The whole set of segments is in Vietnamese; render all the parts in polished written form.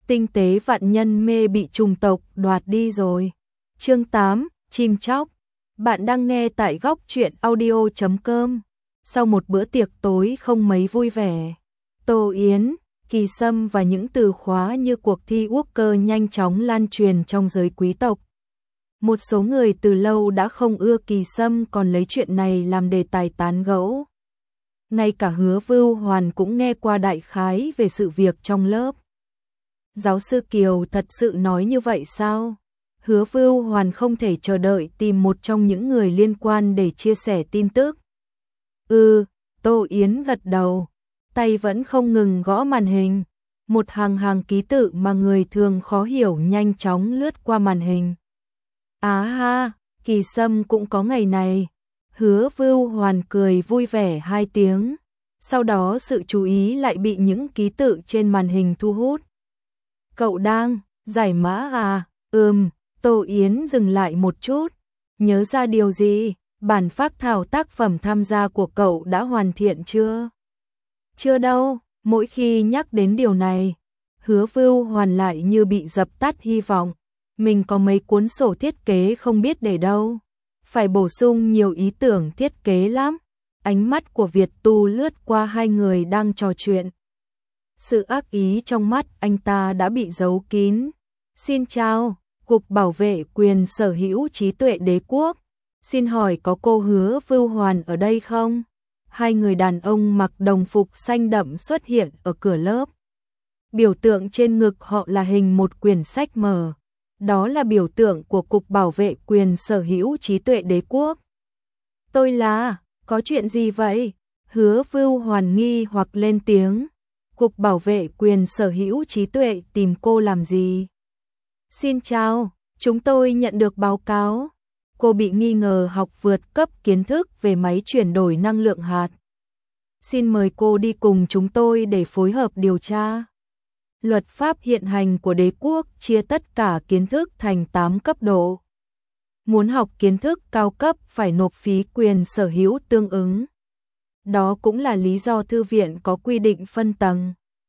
Tinh tế vạn nhân mê bị trùng tộc đoạt đi rồi. Chương 8, chim chóc. Bạn đang nghe tại góc truyện audio.com. Sau một bữa tiệc tối không mấy vui vẻ, Tô Yến, Kỳ Sâm và những từ khóa như cuộc thi Walker nhanh chóng lan truyền trong giới quý tộc. Một số người từ lâu đã không ưa Kỳ Sâm còn lấy chuyện này làm đề tài tán gẫu. Ngay cả Hứa Vưu Hoàn cũng nghe qua đại khái về sự việc trong lớp. Giáo sư Kiều thật sự nói như vậy sao? Hứa Vưu Hoàn không thể chờ đợi tìm một trong những người liên quan để chia sẻ tin tức. Tô Yến gật đầu, tay vẫn không ngừng gõ màn hình. Một hàng hàng ký tự mà người thường khó hiểu nhanh chóng lướt qua màn hình. Á ha, Kỳ Sâm cũng có ngày này. Hứa Vưu Hoàn cười vui vẻ 2 tiếng. Sau đó sự chú ý lại bị những ký tự trên màn hình thu hút. Cậu đang giải mã à? Tô Yến dừng lại một chút. Nhớ ra điều gì? Bản phác thảo tác phẩm tham gia của cậu đã hoàn thiện chưa? Chưa đâu, mỗi khi nhắc đến điều này, Hứa Vưu Hoàn lại như bị dập tắt hy vọng. Mình có mấy cuốn sổ thiết kế không biết để đâu. Phải bổ sung nhiều ý tưởng thiết kế lắm. Ánh mắt của Việt Tu lướt qua hai người đang trò chuyện. Sự ác ý trong mắt anh ta đã bị giấu kín. Xin chào, Cục Bảo vệ quyền sở hữu trí tuệ đế quốc. Xin hỏi có cô Hứa Vưu Hoàn ở đây không? Hai người đàn ông mặc đồng phục xanh đậm xuất hiện ở cửa lớp. Biểu tượng trên ngực họ là hình một quyển sách mở. Đó là biểu tượng của Cục Bảo vệ quyền sở hữu trí tuệ đế quốc. Tôi là, có chuyện gì vậy? Hứa Vưu Hoàn nghi hoặc lên tiếng. Cục Bảo vệ quyền sở hữu trí tuệ tìm cô làm gì? Xin chào, chúng tôi nhận được báo cáo. Cô bị nghi ngờ học vượt cấp kiến thức về máy chuyển đổi năng lượng hạt. Xin mời cô đi cùng chúng tôi để phối hợp điều tra. Luật pháp hiện hành của đế quốc chia tất cả kiến thức thành 8 cấp độ. Muốn học kiến thức cao cấp phải nộp phí quyền sở hữu tương ứng. Đó cũng là lý do thư viện có quy định phân tầng.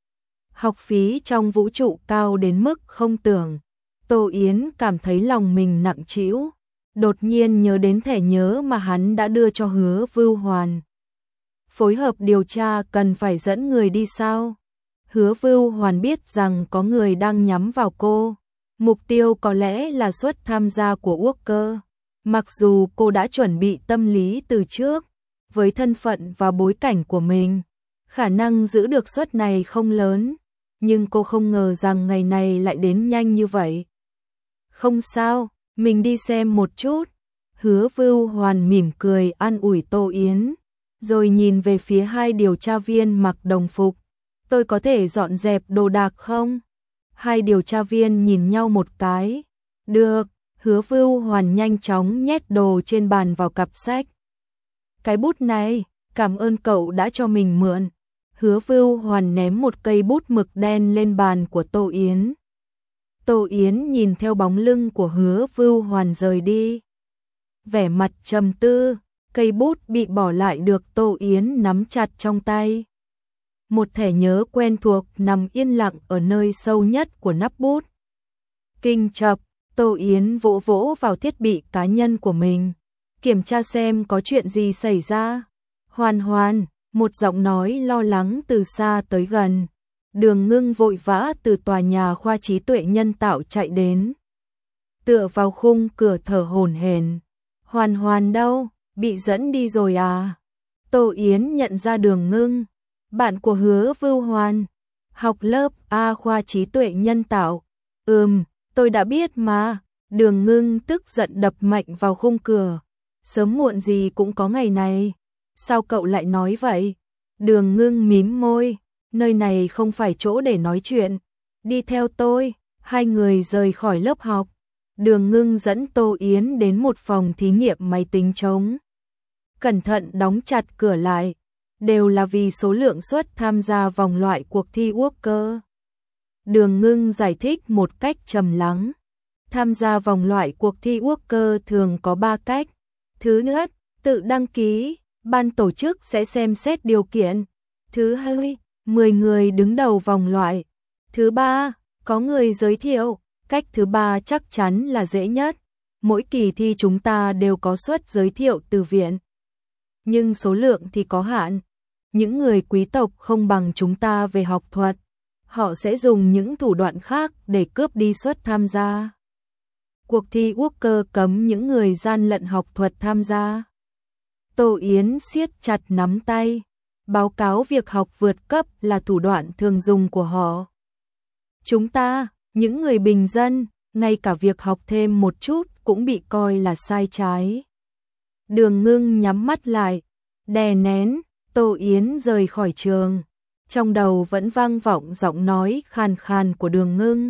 Học phí trong vũ trụ cao đến mức không tưởng. Tô Yến cảm thấy lòng mình nặng trĩu, đột nhiên nhớ đến thẻ nhớ mà hắn đã đưa cho Hứa Vưu Hoàn. Phối hợp điều tra cần phải dẫn người đi sao? Hứa Vưu Hoàn biết rằng có người đang nhắm vào cô. Mục tiêu có lẽ là suất tham gia của Walker. Mặc dù cô đã chuẩn bị tâm lý từ trước, với thân phận và bối cảnh của mình, khả năng giữ được suất này không lớn, nhưng cô không ngờ rằng ngày này lại đến nhanh như vậy. Không sao, mình đi xem một chút. Hứa Vưu Hoàn mỉm cười an ủi Tô Yến, rồi nhìn về phía hai điều tra viên mặc đồng phục. Tôi có thể dọn dẹp đồ đạc không? Hai điều tra viên nhìn nhau một cái. Được, Hứa Vưu Hoàn nhanh chóng nhét đồ trên bàn vào cặp sách. Cái bút này, cảm ơn cậu đã cho mình mượn. Hứa Vưu Hoàn ném một cây bút mực đen lên bàn của Tô Yến. Tô Yến nhìn theo bóng lưng của Hứa Vưu Hoàn rời đi. Vẻ mặt trầm tư, cây bút bị bỏ lại được Tô Yến nắm chặt trong tay. Một thẻ nhớ quen thuộc nằm yên lặng ở nơi sâu nhất của nắp bút. Kinh chập, Tô Yến vỗ vỗ vào thiết bị cá nhân của mình, kiểm tra xem có chuyện gì xảy ra. Hoàn Hoàn, một giọng nói lo lắng từ xa tới gần. Đường Ngưng vội vã từ tòa nhà khoa trí tuệ nhân tạo chạy đến. Tựa vào khung cửa thở hổn hển. Hoàn Hoàn đâu, bị dẫn đi rồi à? Tô Yến nhận ra Đường Ngưng, bạn của Hứa Vưu Hoàn, học lớp A khoa trí tuệ nhân tạo. Tôi đã biết mà. Đường Ngưng tức giận đập mạnh vào khung cửa. Sớm muộn gì cũng có ngày này. Sao cậu lại nói vậy? Đường Ngưng mím môi, nơi này không phải chỗ để nói chuyện. Đi theo tôi. Hai người rời khỏi lớp học. Đường Ngưng dẫn Tô Yến đến một phòng thí nghiệm máy tính trống. Cẩn thận đóng chặt cửa lại. Đều là vì số lượng suất tham gia vòng loại cuộc thi Walker. Đường Ngưng giải thích một cách trầm lắng. Tham gia vòng loại cuộc thi Walker thường có 3 cách. Thứ nhất, tự đăng ký, ban tổ chức sẽ xem xét điều kiện. Thứ hai, 10 người đứng đầu vòng loại. Thứ ba, Có người giới thiệu, cách thứ ba chắc chắn là dễ nhất. Mỗi kỳ thi chúng ta đều có suất giới thiệu từ viện. Nhưng số lượng thì có hạn. Những người quý tộc không bằng chúng ta về học thuật. Họ sẽ dùng những thủ đoạn khác để cướp đi suất tham gia. Cuộc thi Walker cấm những người gian lận học thuật tham gia. Tô Yến siết chặt nắm tay. Báo cáo việc học vượt cấp là thủ đoạn thường dùng của họ. Chúng ta, những người bình dân, ngay cả việc học thêm một chút cũng bị coi là sai trái. Đường Ngưng nhắm mắt lại, đè nén, Tô Yến rời khỏi trường. Trong đầu vẫn vang vọng giọng nói khàn khàn của Đường Ngưng.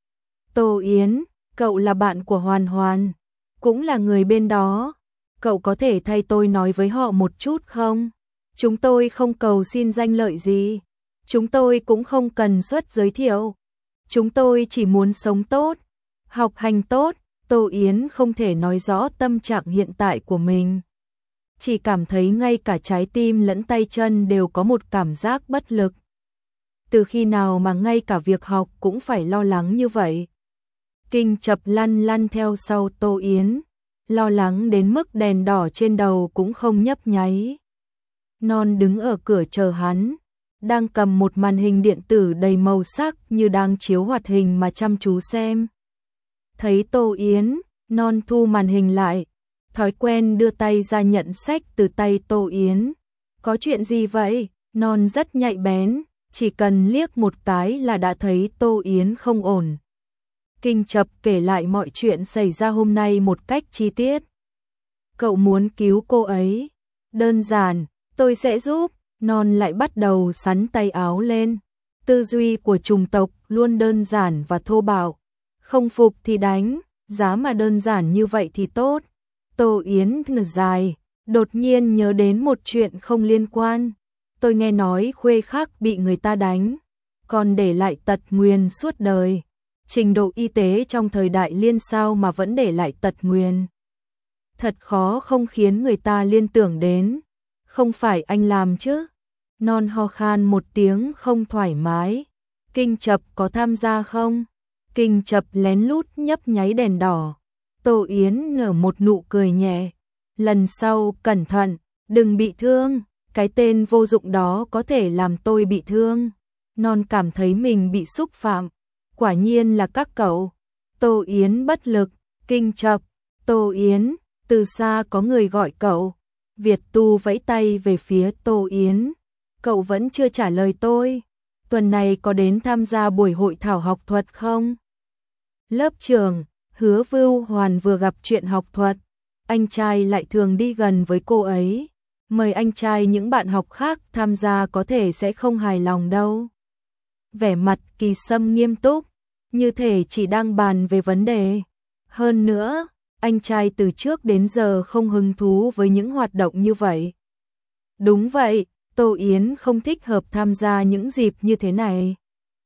Tô Yến, cậu là bạn của Hoàn Hoàn, cũng là người bên đó. Cậu có thể thay tôi nói với họ một chút không? Chúng tôi không cầu xin danh lợi gì. Chúng tôi cũng không cần suất giới thiệu. Chúng tôi chỉ muốn sống tốt, học hành tốt. Tô Yến không thể nói rõ tâm trạng hiện tại của mình. Chỉ cảm thấy ngay cả trái tim lẫn tay chân đều có một cảm giác bất lực. Từ khi nào mà ngay cả việc học cũng phải lo lắng như vậy? Kinh Chập lăn lăn theo sau Tô Yến, lo lắng đến mức đèn đỏ trên đầu cũng không nhấp nháy. Non đứng ở cửa chờ hắn, đang cầm một màn hình điện tử đầy màu sắc như đang chiếu hoạt hình mà chăm chú xem. Thấy Tô Yến, Non thu màn hình lại, thói quen đưa tay ra nhận sách từ tay Tô Yến. Có chuyện gì vậy? Non rất nhạy bén, chỉ cần liếc một cái là đã thấy Tô Yến không ổn. Kinh Chập kể lại mọi chuyện xảy ra hôm nay một cách chi tiết. Cậu muốn cứu cô ấy? Đơn giản, tôi sẽ giúp. Non lại bắt đầu xắn tay áo lên. Tư duy của chủng tộc luôn đơn giản và thô bạo. Không phục thì đánh, giá mà đơn giản như vậy thì tốt. Tô Yến thở dài, đột nhiên nhớ đến một chuyện không liên quan. Tôi nghe nói Khuê Khắc bị người ta đánh, còn để lại tật nguyền suốt đời. Trình độ y tế trong thời đại Liên sao mà vẫn để lại tật nguyền. Thật khó không khiến người ta liên tưởng đến. Không phải anh làm chứ? Non ho khan một tiếng không thoải mái. Kinh Chập có tham gia không? Kinh Chập lén lút nhấp nháy đèn đỏ. Tô Yến nở một nụ cười nhẹ. Lần sau cẩn thận, đừng bị thương. Cái tên vô dụng đó có thể làm tôi bị thương. Non cảm thấy mình bị xúc phạm. Quả nhiên là các cậu. Tô Yến bất lực. Kinh Chập, Tô Yến, từ xa có người gọi cậu. Việt Tu vẫy tay về phía Tô Yến. Cậu vẫn chưa trả lời tôi. Tuần này có đến tham gia buổi hội thảo học thuật không? Lớp trường, Hứa Vưu Hoàn vừa gặp chuyện học thuật. Anh trai lại thường đi gần với cô ấy. Mời anh trai những bạn học khác tham gia có thể sẽ không hài lòng đâu. Vẻ mặt Kỳ Sâm nghiêm túc, như thể chỉ đang bàn về vấn đề. Hơn nữa, anh trai từ trước đến giờ không hứng thú với những hoạt động như vậy. Đúng vậy, Tô Yến không thích hợp tham gia những dịp như thế này.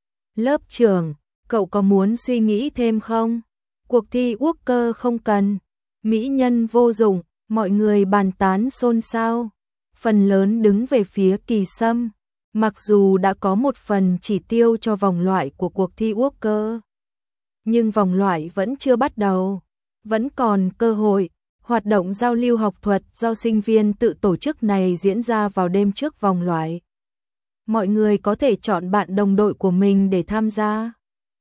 Lớp trưởng, cậu có muốn suy nghĩ thêm không? Cuộc thi Walker không cần. Mỹ nhân vô dụng, mọi người bàn tán xôn xao. Phần lớn đứng về phía Kỳ Sâm. Mặc dù đã có một phần chỉ tiêu cho vòng loại của cuộc thi Walker, nhưng vòng loại vẫn chưa bắt đầu. Vẫn còn cơ hội. Hoạt động giao lưu học thuật do sinh viên tự tổ chức này diễn ra vào đêm trước vòng loại. Mọi người có thể chọn bạn đồng đội của mình để tham gia.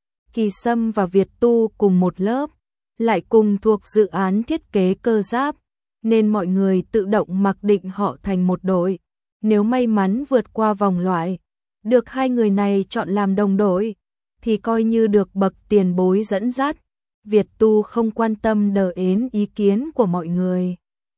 Kỳ Sâm và Việt Tu cùng một lớp, lại cùng thuộc dự án thiết kế cơ giáp, nên mọi người tự động mặc định họ thành một đội. Nếu may mắn vượt qua vòng loại, được hai người này chọn làm đồng đội, thì coi như được bậc tiền bối dẫn dắt. Việt Tu không quan tâm đờ ến ý kiến của mọi người.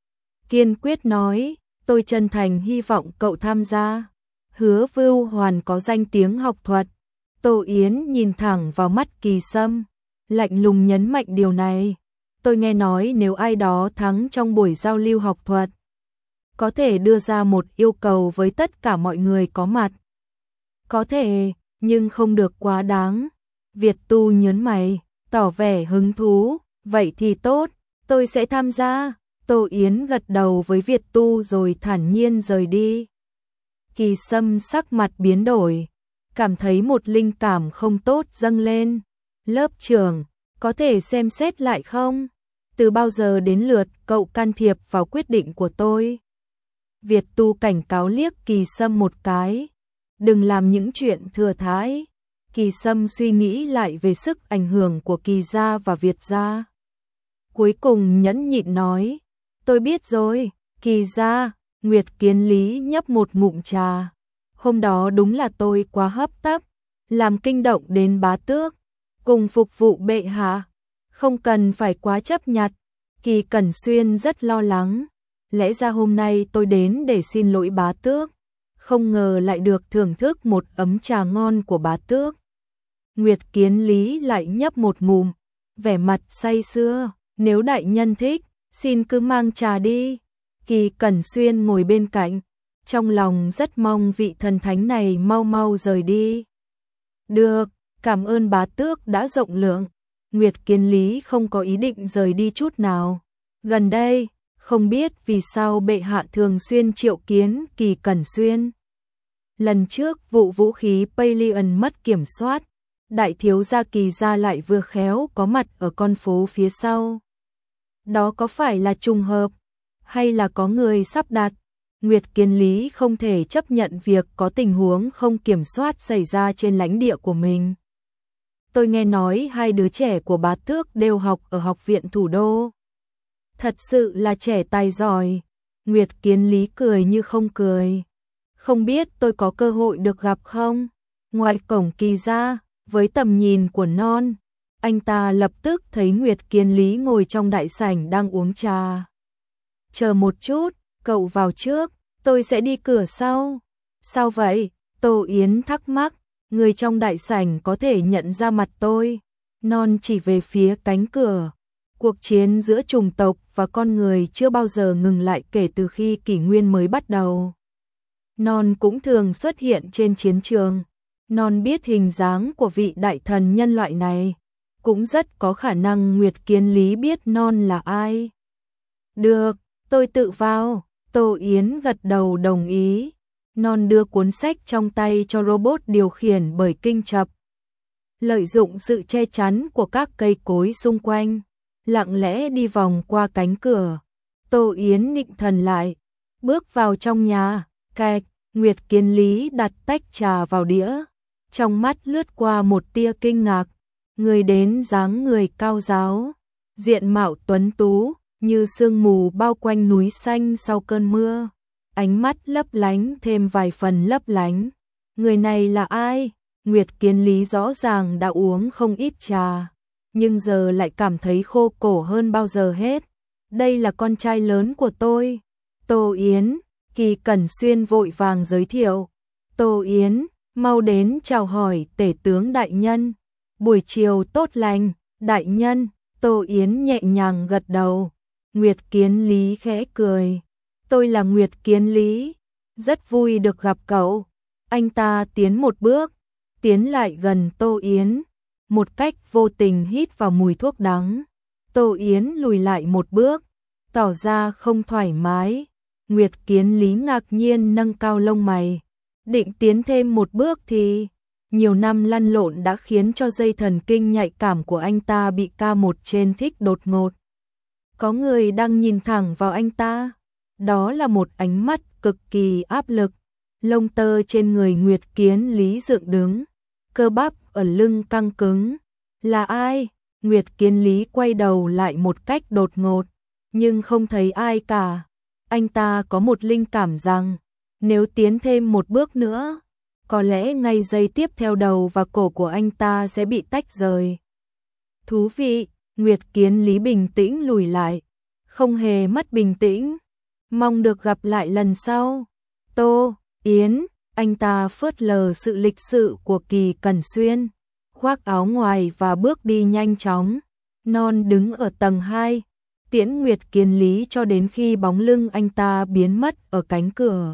Kiên quyết nói, tôi chân thành hy vọng cậu tham gia. Hứa Vưu Hoàn có danh tiếng học thuật. Tô Yến nhìn thẳng vào mắt Kỳ Sâm, lạnh lùng nhấn mạnh điều này. Tôi nghe nói nếu ai đó thắng trong buổi giao lưu học thuật, có thể đưa ra một yêu cầu với tất cả mọi người có mặt. Có thể, nhưng không được quá đáng. Việt Tu nhớn mày, tỏ vẻ hứng thú. Vậy thì tốt, tôi sẽ tham gia. Tô Yến gật đầu với Việt Tu rồi thản nhiên rời đi. Kỳ Sâm sắc mặt biến đổi, cảm thấy một linh cảm không tốt dâng lên. Lớp trưởng, có thể xem xét lại không? Từ bao giờ đến lượt cậu can thiệp vào quyết định của tôi? Việt Tu cảnh cáo liếc Kỳ Sâm một cái. Đừng làm những chuyện thừa thãi. Kỳ Sâm suy nghĩ lại về sức ảnh hưởng của Kỳ gia và Việt gia. Cuối cùng nhẫn nhịn nói, tôi biết rồi, Kỳ gia. Nguyệt Kiến Lý nhấp một ngụm trà. Hôm đó đúng là tôi quá hấp tấp, làm kinh động đến bá tước, cùng phục vụ bệ hạ. Không cần phải quá chấp nhặt. Kỳ Cẩn Xuyên rất lo lắng. Lẽ ra hôm nay tôi đến để xin lỗi bá tước, không ngờ lại được thưởng thức một ấm trà ngon của bá tước. Nguyệt Kiến Lý lại nhấp một ngụm, vẻ mặt say sưa, nếu đại nhân thích, xin cứ mang trà đi. Kỳ Cẩn Xuyên ngồi bên cạnh, trong lòng rất mong vị thần thánh này mau mau rời đi. Được, cảm ơn bá tước đã rộng lượng. Nguyệt Kiến Lý không có ý định rời đi chút nào. Gần đây, không biết vì sao bệ hạ thường xuyên triệu kiến Kỳ Cẩn Xuyên. Lần trước vụ vũ khí Pelion mất kiểm soát, đại thiếu gia Kỳ gia lại vừa khéo có mặt ở con phố phía sau. Đó có phải là trùng hợp, hay là có người sắp đặt? Nguyệt Kiến Lý không thể chấp nhận việc có tình huống không kiểm soát xảy ra trên lãnh địa của mình. Tôi nghe nói hai đứa trẻ của bá tước đều học ở học viện thủ đô. Thật sự là trẻ tài giỏi. Nguyệt Kiến Lý cười như không cười. Không biết tôi có cơ hội được gặp không? Ngoài cổng Kỳ gia, với tầm nhìn của non, anh ta lập tức thấy Nguyệt Kiến Lý ngồi trong đại sảnh đang uống trà. Chờ một chút, cậu vào trước, tôi sẽ đi cửa sau. Sao vậy? Tô Yến thắc mắc, người trong đại sảnh có thể nhận ra mặt tôi. Non chỉ về phía cánh cửa. Cuộc chiến giữa chủng tộc và con người chưa bao giờ ngừng lại kể từ khi kỷ nguyên mới bắt đầu. Non cũng thường xuất hiện trên chiến trường. Non biết hình dáng của vị đại thần nhân loại này. Cũng rất có khả năng Nguyệt Kiến Lý biết Non là ai. Được, tôi tự vào. Tô Yến gật đầu đồng ý. Non đưa cuốn sách trong tay cho robot điều khiển bởi kinh chập. Lợi dụng sự che chắn của các cây cối xung quanh, lặng lẽ đi vòng qua cánh cửa. Tô Yến định thần lại, bước vào trong nhà. Cạch, Nguyệt Kiến Lý đặt tách trà vào đĩa, trong mắt lướt qua một tia kinh ngạc. Người đến dáng người cao ráo, diện mạo tuấn tú, như sương mù bao quanh núi xanh sau cơn mưa. Ánh mắt lấp lánh thêm vài phần lấp lánh. Người này là ai? Nguyệt Kiến Lý rõ ràng đã uống không ít trà, nhưng giờ lại cảm thấy khô cổ hơn bao giờ hết. Đây là con trai lớn của tôi. Tô Yến. Kỳ Cẩn Xuyên vội vàng giới thiệu. Tô Yến, mau đến chào hỏi tể tướng đại nhân. Buổi chiều tốt lành, đại nhân. Tô Yến nhẹ nhàng gật đầu. Nguyệt Kiến Lý khẽ cười. Tôi là Nguyệt Kiến Lý, rất vui được gặp cậu. Anh ta tiến một bước, tiến lại gần Tô Yến, một cách vô tình hít vào mùi thuốc đắng. Tô Yến lùi lại một bước, tỏ ra không thoải mái. Nguyệt Kiến Lý ngạc nhiên nâng cao lông mày, định tiến thêm một bước thì nhiều năm lăn lộn đã khiến cho dây thần kinh nhạy cảm của anh ta bị K1 trên thích đột ngột. Có người đang nhìn thẳng vào anh ta. Đó là một ánh mắt cực kỳ áp lực. Lông tơ trên người Nguyệt Kiến Lý dựng đứng, cơ bắp ở lưng căng cứng. Là ai? Nguyệt Kiến Lý quay đầu lại một cách đột ngột, nhưng không thấy ai cả. Anh ta có một linh cảm rằng, nếu tiến thêm một bước nữa, có lẽ ngay giây tiếp theo đầu và cổ của anh ta sẽ bị tách rời. Thú vị, Nguyệt Kiến Lý bình tĩnh lùi lại, không hề mất bình tĩnh. Mong được gặp lại lần sau. Tô Yến, anh ta phớt lờ sự lịch sự của Kỳ Cẩn Xuyên, khoác áo ngoài và bước đi nhanh chóng. Non đứng ở tầng 2, tiễn Nguyệt Kiến Lý cho đến khi bóng lưng anh ta biến mất ở cánh cửa,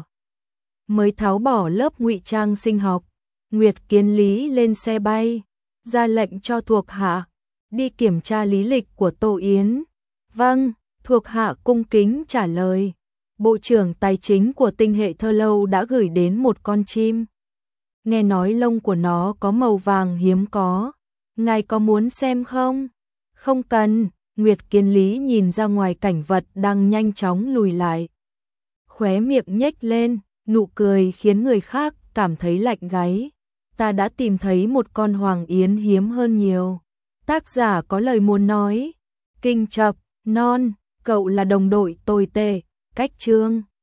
mới tháo bỏ lớp ngụy trang sinh học. Nguyệt Kiến Lý lên xe bay, ra lệnh cho thuộc hạ đi kiểm tra lý lịch của Tô Yến. Vâng, thuộc hạ cung kính trả lời. Bộ trưởng tài chính của tinh hệ Thơ Lâu đã gửi đến một con chim. Nghe nói lông của nó có màu vàng hiếm có. Ngài có muốn xem không? Không cần, Nguyệt Kiến Lý nhìn ra ngoài cảnh vật đang nhanh chóng lùi lại. Khóe miệng nhếch lên, nụ cười khiến người khác cảm thấy lạnh gáy. Ta đã tìm thấy một con hoàng yến hiếm hơn nhiều. Tác giả có lời muốn nói. Kinh chập, non, cậu là đồng đội tồi tệ, cách chương.